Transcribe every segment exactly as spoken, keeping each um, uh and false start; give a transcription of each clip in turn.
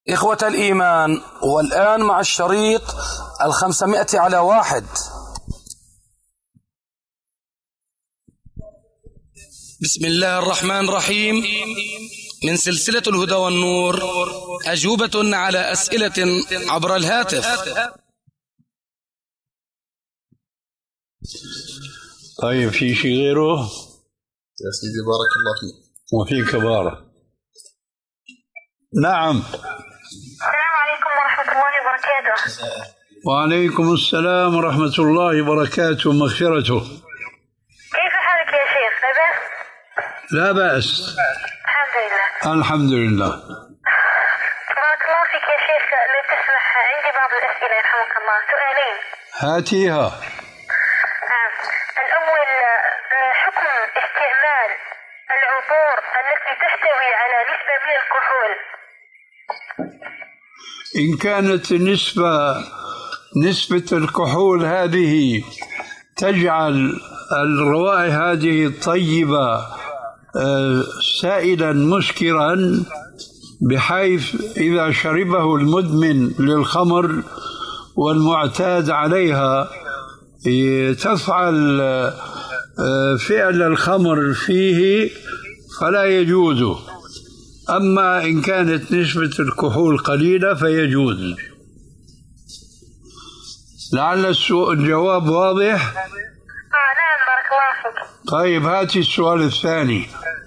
إخوة الإيمان، والآن مع الشريط الخمسمائة على واحد. بسم الله الرحمن الرحيم. من سلسلة الهدى والنور، أجوبة على أسئلة عبر الهاتف. طيب، في شيء غيره؟ يا سيدي بارك الله فيك. وفيك بارك. نعم. السلام عليكم ورحمة الله وبركاته. وعليكم السلام ورحمة الله وبركاته ومغفرته. كيف حالك يا شيخ؟ لا بأس؟ لا بأس، الحمد لله. الحمد لله. بارك الله فيك يا شيخ، لو تسمح عندي بعض الأسئلة يرحمك الله. سؤالين. هاتيها. آه. الأول، حكم استعمال العطور التي تحتوي على نسبة من الكحول. إن كانت النسبة نسبة الكحول هذه تجعل الروائح هذه الطيبة سائلا مسكرا، بحيث إذا شربه المدمن للخمر والمعتاد عليها تفعل فعل الخمر فيه، فلا يجوز. أما إن كانت نسبة الكحول قليلة فيجوز. لعل الجواب واضح؟ آه نعم، بارك الله فيك. طيب، هاتي السؤال الثاني.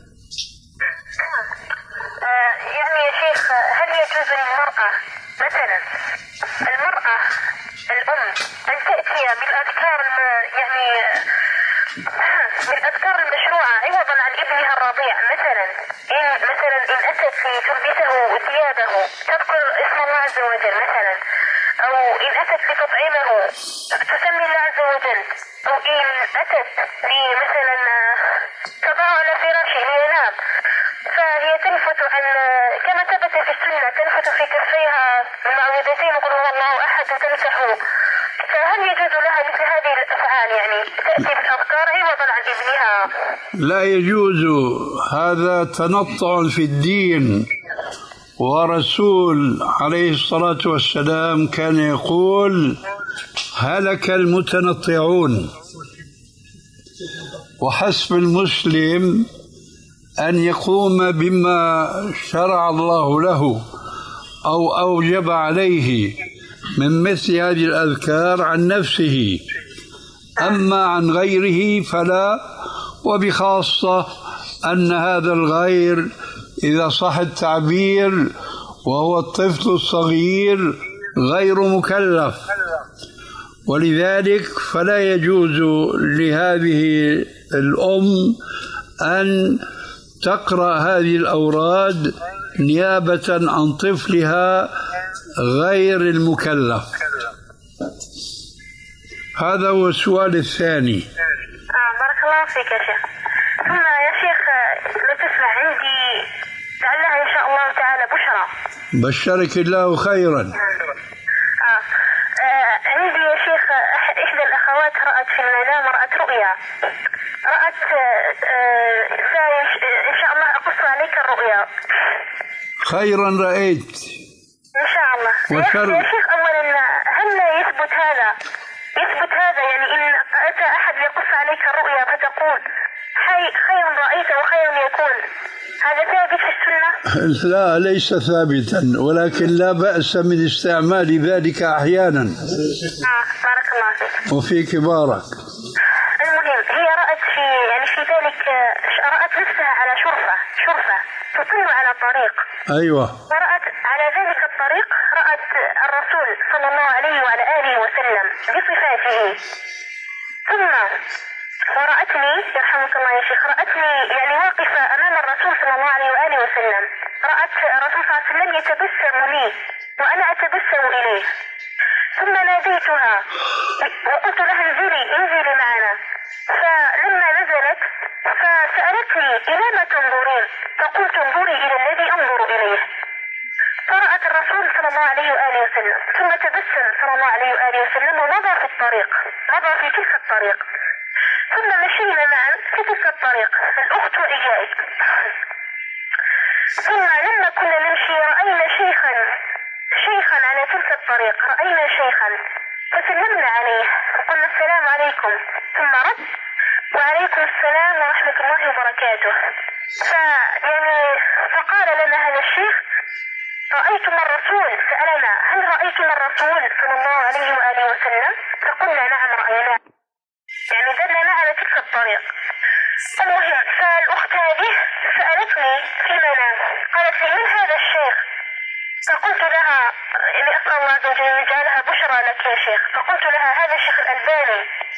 آه يعني يا شيخ، هل يجوز للمرأة مثلا المرأة الأم أن تأتي بالأذكار يعني بالأذكار المشروعة عوضا عن ابنها الرضيع؟ مثلا إن مثلا إن أتت لتلبسه ثيابه تذكر اسم الله عز وجل مثلا، أو إن أتت لتطعمه تسمي الله عز وجل، أو إن أتت مثلا تضعه على فراشه لينام فهي تلفت عن كما ثبت في السنة، تلفت في كفيها المعوذتين وقل هو الله أحد وتمسحه. فهل يجوز لها مثل هذه الأفعال، يعني تأتي بالأذكار عوضا عن ابنها؟ لا يجوز، هذا تنطع في الدين. ورسول عليه الصلاة والسلام كان يقول: هلك المتنطعون. وحسب المسلم أن يقوم بما شرع الله له أو أوجب عليه من مثل هذه الأذكار عن نفسه، أما عن غيره فلا. وبخاصة أن هذا الغير، إذا صح التعبير، وهو الطفل الصغير غير مكلف، ولذلك فلا يجوز لهذه الأم أن تقرأ هذه الأوراد نيابة عن طفلها غير المكلف. هذا هو السؤال الثاني. آه بارك الله فيك يا شيخ. ثم يا شيخ لو تسمح، عندي لعلها إن شاء الله تعالى بشرى. بشرك الله خيرا. آه. آه عندي يا شيخ إحدى الأخوات رأت في المنام، رأت رؤيا، رأت آه إن شاء الله أقص عليك الرؤيا. خيرا رأيت إن شاء الله. وشر... يا شيخ أولا، هل يثبت هذا يثبت هذا يعني إن أتى أحد يقص عليك الرؤيا فتقول حي خير رأيت وخير يكون، هذا ثابت في السنة؟ لا، ليس ثابتا، ولكن لا بأس من استعمال ذلك أحيانا. آه بارك الله فيك. وفيك بارك. المهم، هي رأت في يعني في ذلك، رأت نفسها على شرفة شرفة تطل على طريق. أيوة. ورأت على ذلك الطريق، رأت الرسول صلى الله عليه وعلى آله وسلم بصفاته. ثم ورأتني يرحمك الله يا شيخ، رأتني يعني واقفة أمام الرسول صلى الله عليه وآله وسلم، رأت الرسول صلى الله عليه وسلم يتبسم لي وأنا أتبسم إليه. ثم ناديتها وقلت لها انزلي انزلي معنا. فلما نزلت فسألتني إلى ما تنظرين؟ فقلت انظري إلى الذي أنظر إليه. فرأت الرسول صلى الله عليه وآله وسلم، ثم تبسم صلى الله عليه وآله وسلم ومضى في الطريق، مضى في تلك الطريق. ثم مشينا معا في تلك الطريق الأخت وإياي. ثم لما كنا نمشي رأينا شيخا الطريق رأينا شيخا فسلمنا عليه وقلنا السلام عليكم، ثم رد وعليكم السلام ورحمة الله وبركاته. فيعني فقال لنا هذا الشيخ رأيتم الرسول؟ سألنا هل رأيتم الرسول صلى الله عليه وآله وسلم؟ فقلنا نعم رأيناه، يعني دلنا على تلك الطريق. المهم فالأخت هذه سألتني في المنام قالت لي من هذا الشيخ؟ فقلت لها يعني أسأل الله عز وجل أن يجعلها بشرى لك يا شيخ. فقلت لها هذا الشيخ الألباني،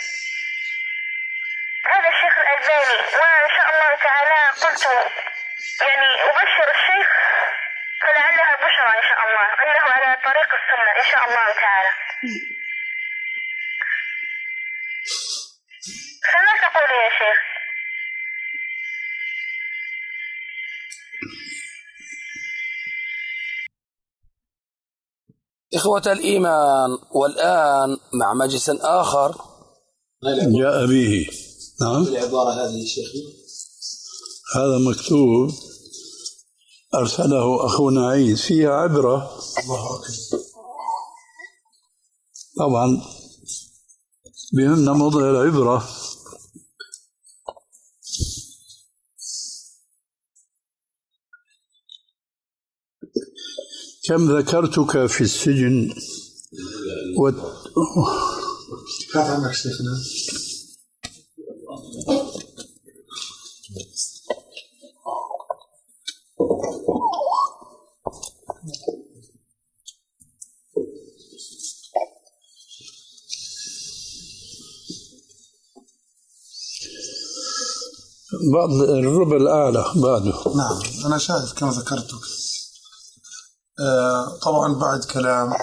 هذا الشيخ الألباني. وإن شاء الله تعالى قلت يعني أبشر الشيخ فلعلها بشرى إن شاء الله أنه على طريق السنة إن شاء الله تعالى. فما تقول يا شيخ؟ إخوة الإيمان، والآن مع مجلس آخر جاء به. نعم. العبارة هذه شيخي هذا مكتوب أرسله أخونا عيد، فيها عبرة. طبعا بهمنا موضع العبرة. كم ذكرتك في السجن و... كيف عنك شيخنا؟ بعض الربع الأعلى بعده. نعم أنا شايف كما ذكرتك. آه طبعا بعد كلام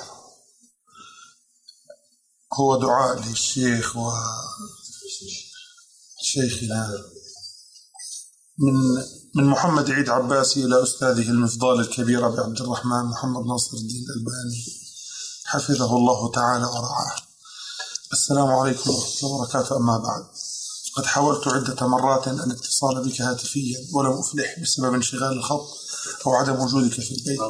هو دعاء للشيخ وشيخنا من من محمد عيد عباسي إلى أستاذه المفضال الكبير أبي عبد الرحمن محمد ناصر الدين الألباني حفظه الله تعالى ورعاه. السلام عليكم ورحمة الله وبركاته. أما بعد، قد حاولت عدة مرات الاتصال بك هاتفيا ولم أفلح بسبب انشغال الخط أو عدم وجودك في البيت،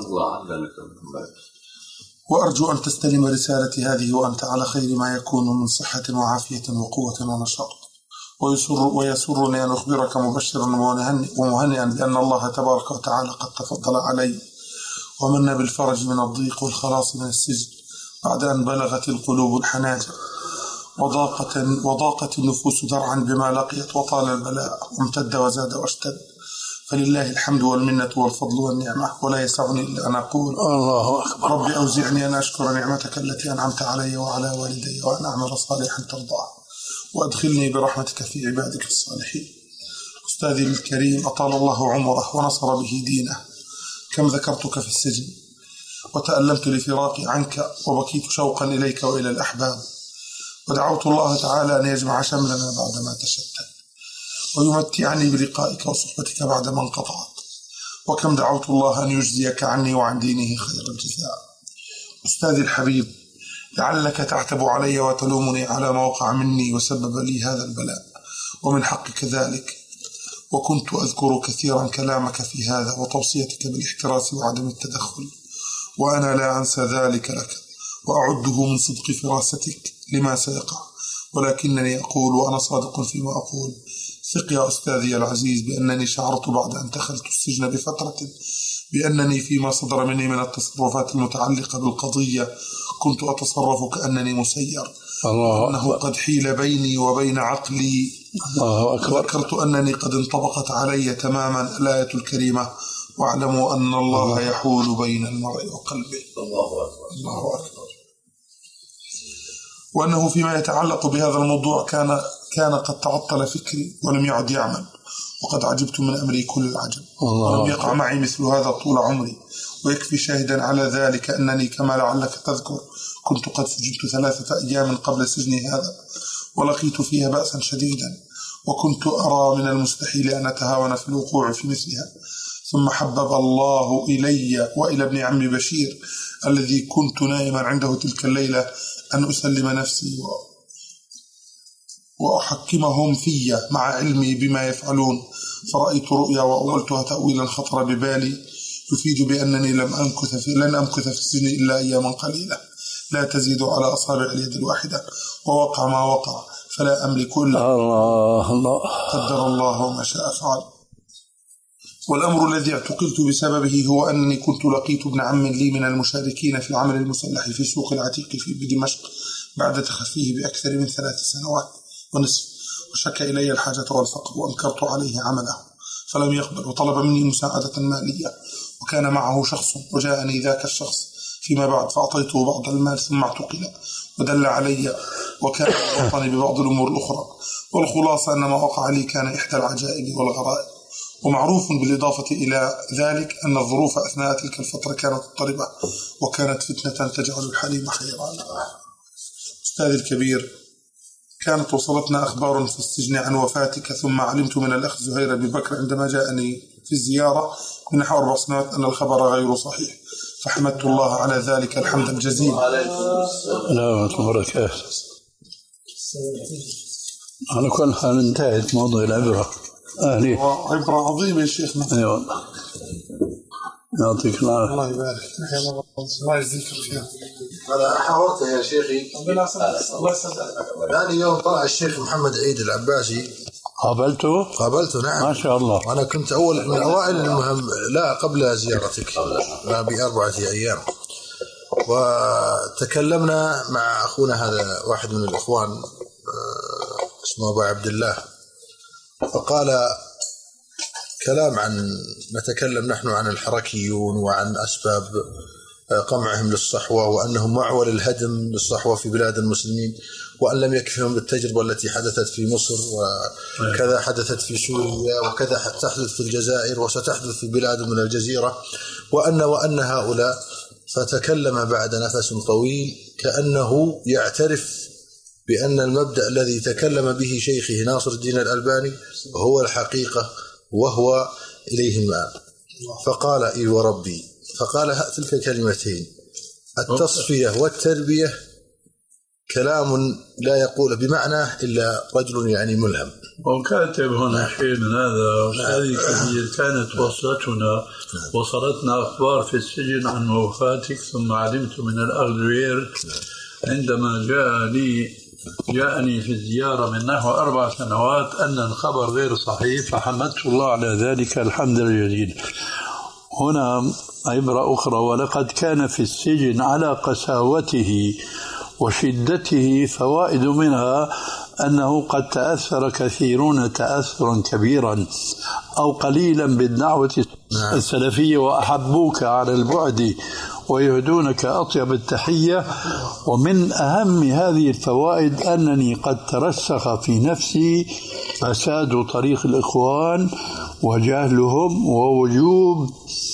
وأرجو أن تستلم رسالتي هذه وأنت على خير ما يكون من صحة وعافية وقوة ونشاط. ويسر ويسرني أن أخبرك مبشرا ومهنئا بأن الله تبارك وتعالى قد تفضل علي ومن بالفرج من الضيق والخلاص من السجن بعد أن بلغت القلوب الحناجر وضاقت, وضاقت النفوس درعا بما لقيت وطال البلاء وامتد وزاد واشتد. فلله الحمد والمنة والفضل والنعمة، ولا يسعني إلا أن أقول الله أكبر. ربي أوزعني أن أشكر نعمتك التي أنعمت علي وعلى والدي وأن أعمل صالحا ترضاه، وأدخلني برحمتك في عبادك الصالحين. أستاذي الكريم أطال الله عمره ونصر به دينه، كم ذكرتك في السجن وتألمت لفراقي عنك وبكيت شوقا إليك وإلى الأحباب، ودعوت الله تعالى أن يجمع شملنا بعدما تشتت ويمتعني بلقائك وصحبتك بعدما انقطعت. وكم دعوت الله أن يجزيك عني وعن دينه خير الجزاء. أستاذي الحبيب، لعلك تعتب علي وتلومني على ما وقع مني وسبب لي هذا البلاء، ومن حقك ذلك، وكنت أذكر كثيرا كلامك في هذا وتوصيتك بالاحتراس وعدم التدخل، وأنا لا أنسى ذلك لك وأعده من صدق فراستك لما سيقع، ولكنني أقول وأنا صادق فيما أقول. ثق يا أستاذي العزيز بأنني شعرت بعد أن دخلت السجن بفترة بأنني فيما صدر مني من التصرفات المتعلقة بالقضية كنت أتصرف كأنني مسير، وأنه قد حيل بيني وبين عقلي. الله أكبر. ذكرت أنني قد انطبقت علي تماما الآية الكريمة: واعلموا أن الله يحول بين المرء وقلبه. الله أكبر. الله أكبر. وأنه فيما يتعلق بهذا الموضوع كان كان قد تعطل فكري ولم يعد يعمل، وقد عجبت من أمري كل العجب، ولم يقع معي مثل هذا طول عمري. ويكفي شاهدا على ذلك أنني كما لعلك تذكر كنت قد سجنت ثلاثة أيام قبل سجني هذا، ولقيت فيها بأسا شديدا، وكنت أرى من المستحيل أن أتهاون في الوقوع في مثلها. ثم حبب الله إلي وإلى ابن عمي بشير الذي كنت نائما عنده تلك الليلة أن أسلم نفسي وأحكمهم في مع علمي بما يفعلون، فرأيت رؤيا وأولتها تأويلا خطر ببالي يفيد بأنني لم أمكث في لن أمكث في السجن إلا أياما قليلة، لا تزيد على أصابع اليد الواحدة، ووقع ما وقع فلا أملك إلا الله الله قدر الله وما شاء فعل. والأمر الذي اعتقلت بسببه هو أنني كنت لقيت ابن عم لي من المشاركين في العمل المسلح في سوق العتيق في بدمشق بعد تخفيه بأكثر من ثلاث سنوات ونصف، وشك إلي الحاجة والفقر وأنكرت عليه عمله فلم يقبل، وطلب مني مساعدة مالية، وكان معه شخص وجاءني ذاك الشخص فيما بعد فأعطيته بعض المال ثم اعتقل ودل علي وكان يوطني ببعض الأمور الأخرى. والخلاصة أن ما وقع لي كان إحدى العجائب والغرائب. ومعروف بالإضافة إلى ذلك أن الظروف أثناء تلك الفترة كانت مضطربة وكانت فتنة تجعل الحليم حيرانا. أستاذي الكبير، كانت وصلتنا أخبار في السجن عن وفاتك، ثم علمت من الأخ زهير أبي بكر عندما جاءني في الزيارة من نحو أربع سنوات أن الخبر غير صحيح، فحمدت الله على ذلك الحمد الجزيل. لا وبركاته. على كل حال انتهت موضوع العبرة. أهلي عبرة عظيمة يا شيخنا. أي والله، يعطيك العافية. الله يبارك. الله يجزيك الخير. أنا حاولت يا شيخي. ثاني يوم طلع الشيخ محمد عيد العباسي. قابلته؟ قابلته نعم. ما شاء الله. وأنا كنت أول من أوائل المهم لا قبل زيارتك لا بأربعة أيام، وتكلمنا مع أخونا هذا واحد من الإخوان اسمه أبو عبد الله، فقال كلام عن نتكلم نحن عن الحركيون وعن أسباب قمعهم للصحوة وأنهم معول الهدم للصحوة في بلاد المسلمين، وأن لم يكفهم بالتجربة التي حدثت في مصر وكذا حدثت في سوريا وكذا تحدث في الجزائر وستحدث في بلاد من الجزيرة، وأن وأن هؤلاء. فتكلم بعد نفس طويل كأنه يعترف بأن المبدأ الذي تكلم به شيخه ناصر الدين الألباني هو الحقيقة وهو إليه المآب. فقال إي وربي، فقال تلك الكلمتين: التصفية والتربية كلام لا يقول بمعنى إلا رجل يعني ملهم. وكاتب هنا شيء من هذا. هذه كثير كانت وصلتنا وصلتنا أخبار في السجن عن وفاتك، ثم علمت من الأخ زهير عندما جاءني جاءني في الزيارة من نحو أربع سنوات أن الخبر غير صحيح، فحمدت الله على ذلك الحمد الجزيل. هنا عبرة أخرى: ولقد كان في السجن على قساوته وشدته فوائد، منها أنه قد تأثر كثيرون تأثرا كبيرا أو قليلا بالدعوة السلفية وأحبوك على البعد ويهدونك أطيب التحية. ومن أهم هذه الفوائد أنني قد ترسخ في نفسي فساد طريق الإخوان وجهلهم ووجوب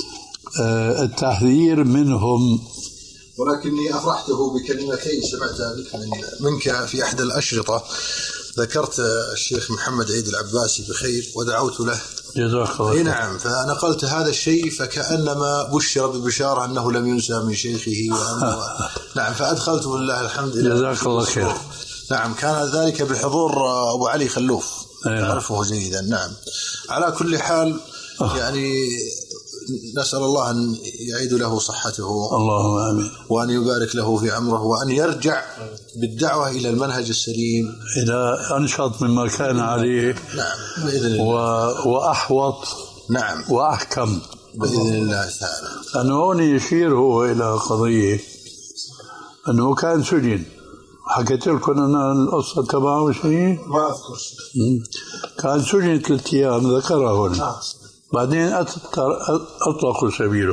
التحذير منهم. ولكني أفرحته بكلمتين سمعتها منك في أحد الأشرطة، ذكرت الشيخ محمد عيد العباسي بخير ودعوت له. جزاك الله. نعم، فنقلت هذا الشيء فكأنما بشر ببشارة أنه لم ينسى من شيخه وأنه نعم، فأدخلت بالله الحمد لله. جزاك الله خير. نعم، كان ذلك بحضور أبو علي خلوف، تعرفه جيدا. نعم، على كل حال يعني نسأل الله أن يعيد له صحته، اللهم آمين، وأن يبارك له في عمره، وأن يرجع بالدعوة إلى المنهج السليم، إلى أنشط مما كان عليه. نعم بإذن الله. و... وأحوط. نعم، وأحكم بإذن الله تعالى. أنه هون يشير هو إلى قضية أنه كان سجن. حكيت لكم أنا القصة تبعه شيء؟ ما أذكر شيء. كان سجن ثلاثة أيام ذكرها هون، بعدين أطلقوا سبيله.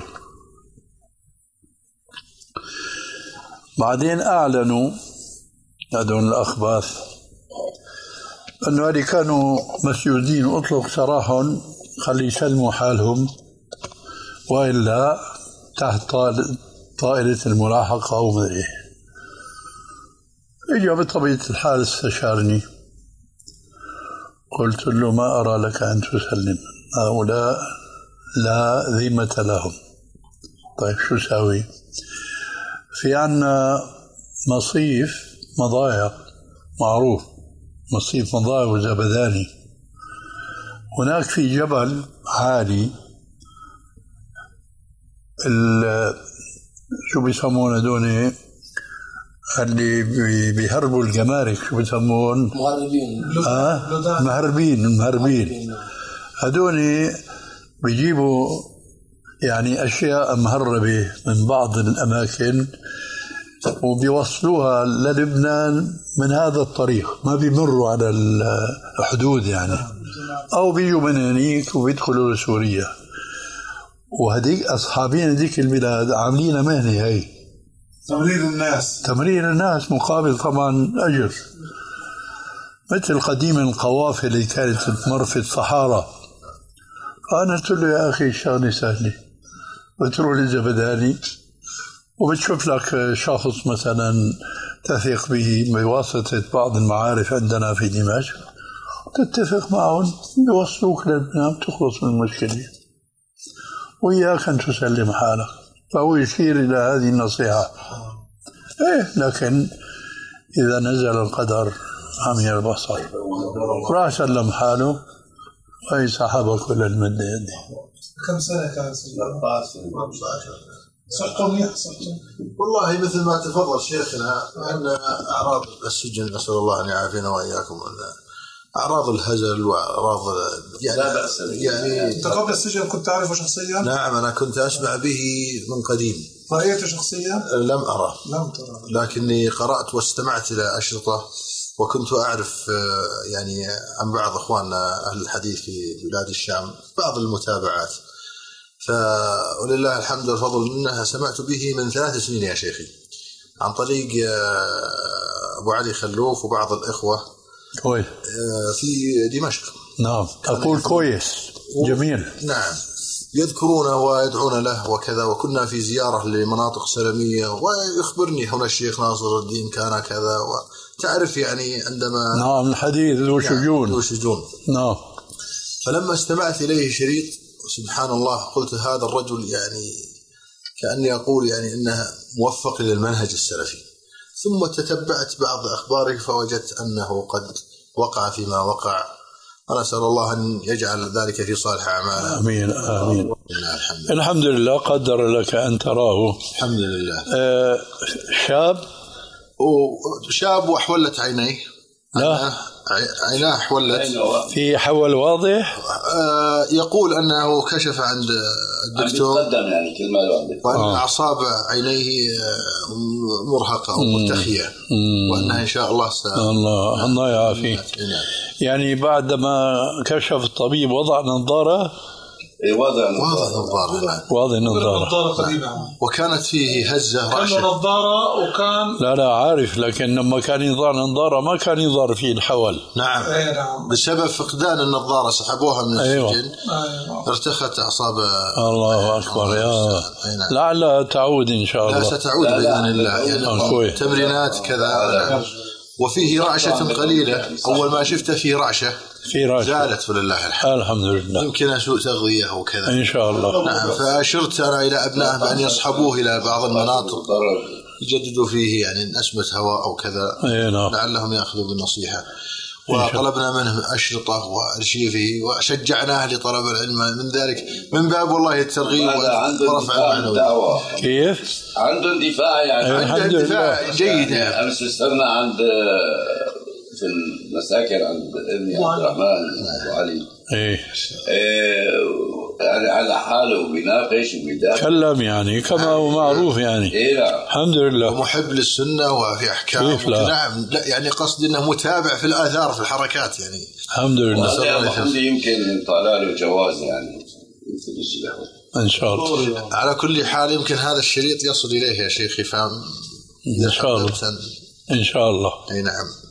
بعدين أعلنوا هذول الأخباث أنه هذي كانوا مسجونين أطلق سراحهم، خلي يسلموا حالهم، وإلا تحت طائلة الملاحقة أو مدري. إجا بطبيعة الحال استشارني، قلت له: ما أرى لك أن تسلم هؤلاء، لا ذمة لهم. طيب شو ساوي؟ في عنا مصيف مضايا معروف، مصيف مضايا وزبداني، هناك في جبل عالي شو بيسمونه دوني اللي بيهربوا الجمارك شو بسمون؟ مهربين. آه مهربين المهربين هذول بيجيبوا يعني أشياء مهربة من بعض الأماكن وبيوصلوها للبنان من هذا الطريق، ما بيمروا على الحدود يعني، أو بيجوا من هنيك وبيدخلوا لسوريا. وهديك أصحابين هذيك البلاد عاملين مهنة هي تمرير الناس تمرير الناس مقابل طبعا أجر، مثل قديم القوافل اللي كانت تمر في الصحراء. فأنا قلت له يا أخي الشغلة سهلة، بتروح للزبداني وبتشوف لك شخص مثلا تثق به بواسطة بعض المعارف عندنا في دمشق، تتفق معهم يوصلوك للبنان تخلص من المشكلة، وإياك أن تسلم حالك. فهو يشير إلى هذه النصيحة. إيه لكن إذا نزل القدر عمي البصر راح سلم حاله وأي سحب كل المد يده. كم سنة كان سنة؟ صحته منيح صحته. والله مثل ما تفضل شيخنا أن أعراض السجن نسأل الله أن يعافينا وإياكم، أعراض الهزل وأعراض يعني, لا بأس يعني. أنت قبل السجن كنت تعرفه شخصيا؟ نعم أنا كنت أسمع به من قديم. رأيته شخصيا؟ لم أرى، لم ترى، لكني قرأت واستمعت إلى أشرطة، وكنت أعرف يعني عن بعض أخواننا أهل الحديث في بلاد الشام بعض المتابعات، فولله الحمد والفضل منها سمعت به من ثلاث سنين يا شيخي عن طريق أبو علي خلوف وبعض الإخوة كويس في دمشق. نعم أقول كويس جميل. نعم يذكرونه ويدعون له وكذا، وكنا في زيارة لمناطق سلمية ويخبرني هنا الشيخ ناصر الدين كان كذا، وتعرف يعني عندما نعم الحديث ذو شجون ذو شجون نعم. فلما استمعت إليه شريط سبحان الله قلت هذا الرجل يعني كأني أقول يعني إنه موفق للمنهج السلفي. ثم تتبعت بعض أخباره فوجدت أنه قد وقع فيما وقع، ونسأل الله أن يجعل ذلك في صالح أعماله. آمين آمين. الحمد, الحمد لله قدر لك أن تراه. الحمد لله. آه شاب وشاب وحولت عينيه. لا عيناه حولت في حول واضح. آه يقول أنه كشف عند الدكتور يعني كلمة وأن آه. أعصاب عينيه مرهقة أو مرتخية، وأنها إن شاء الله س... الله الله يعافيه. يعني بعدما كشف الطبيب وضع نظارة. وضع نظارة وضع نظارة قديمة، وكانت فيه هزة كان نظارة وكان لا لا عارف، لكن لما كان يظهر نظارة ما كان يظهر فيه الحول. نعم. نعم بسبب فقدان النظارة سحبوها من أيوة. السجن. أيوة. ارتخت أعصاب. الله أكبر يا لعل تعود إن شاء الله. لا ستعود بإذن الله يعني تمرينات كذا. وفيه رعشة قليلة، أول ما شفته فيه رعشة في رعشة زالت ولله الحمد. الحمد لله. يمكن سوء تغذية أو كذا إن شاء الله. نعم. فأشرت أنا إلى أبنائه بأن يصحبوه إلى بعض المناطق يجددوا فيه يعني نسمة هواء أو كذا، لعلهم يأخذوا بالنصيحة. وطلبنا منه أشرطة وأرشيفه وشجعناه لطلب العلم من ذلك من باب والله الترغيب ورفع المعنوي. كيف؟ عنده اندفاع يعني عنده اندفاع جيد. أمس استنى عند في المساكن عند ابني عبد الرحمن أبو علي إيه يعني على حاله وبيناقش وبيدافع كلام يعني كما هو معروف يعني. إيه الحمد لله. ومحب للسنة وفي أحكام. نعم لا يعني قصدي أنه متابع في الآثار في الحركات يعني. الحمد لله. الحمد يمكن طالع له جواز يعني إن شاء الله. على كل حال يمكن هذا الشريط يصل إليه يا شيخي فهم. إن شاء الله. إن شاء الله. أي نعم.